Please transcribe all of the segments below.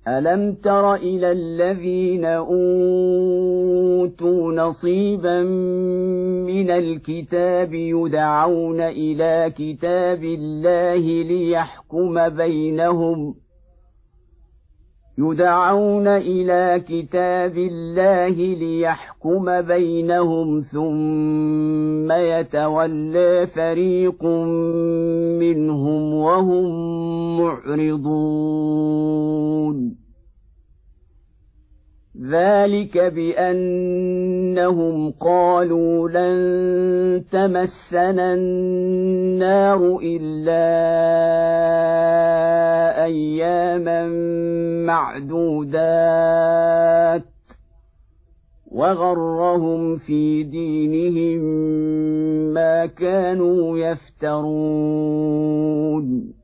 ألم تر إلى الذين أوتوا نصيبا من الكتاب يدعون إلى كتاب الله ليحكم بينهم ثم يتولى فريق منهم وهم معرضون ذلك بأنهم قالوا لن تمسنا النار إلا أياما معدودات وغرهم في دينهم ما كانوا يفترون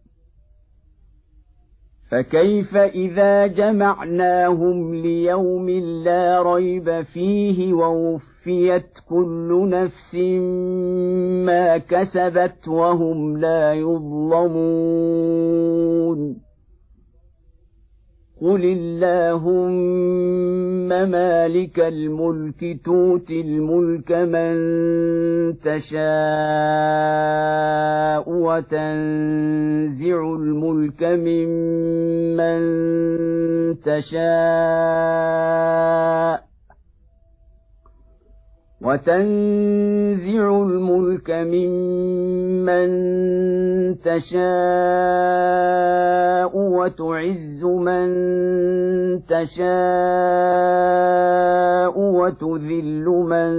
فكيف إذا جمعناهم ليوم لا ريب فيه ووفيت كل نفس ما كسبت وهم لا يظلمون قل اللهم مالك الملك تؤتي الملك من تشاء وتنزع الملك ممن تشاء وتعز من تشاء وتذل من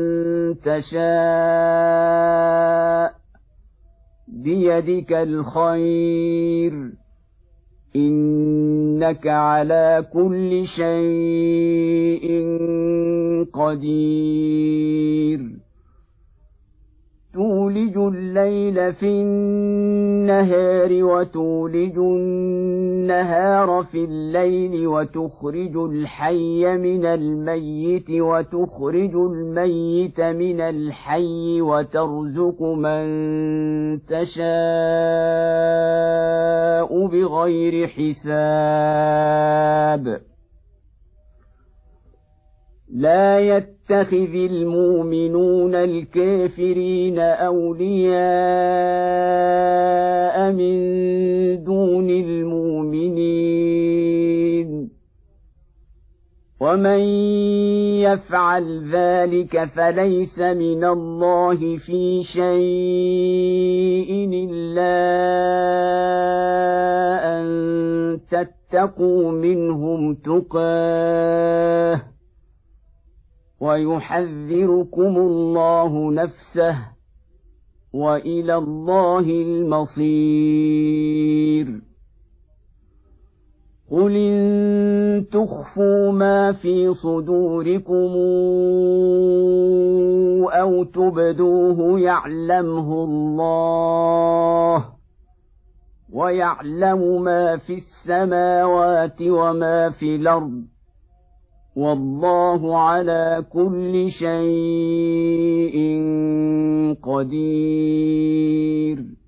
تشاء بيدك الخير إنك على كل شيء قدير تولج الليل في النهار وتولج النهار في الليل وتخرج الحي من الميت وتخرج الميت من الحي وترزق من تشاء بغير حساب لا يتخذ المؤمنون الكافرين أولياء من دون المؤمنين ومن يفعل ذلك فليس من الله في شيء إلا أن تتقوا منهم تقاه ويحذركم الله نفسه وإلى الله المصير قل إن تخفوا ما في صدوركم أو تبدوه يعلمه الله ويعلم ما في السماوات وما في الأرض والله على كل شيء قدير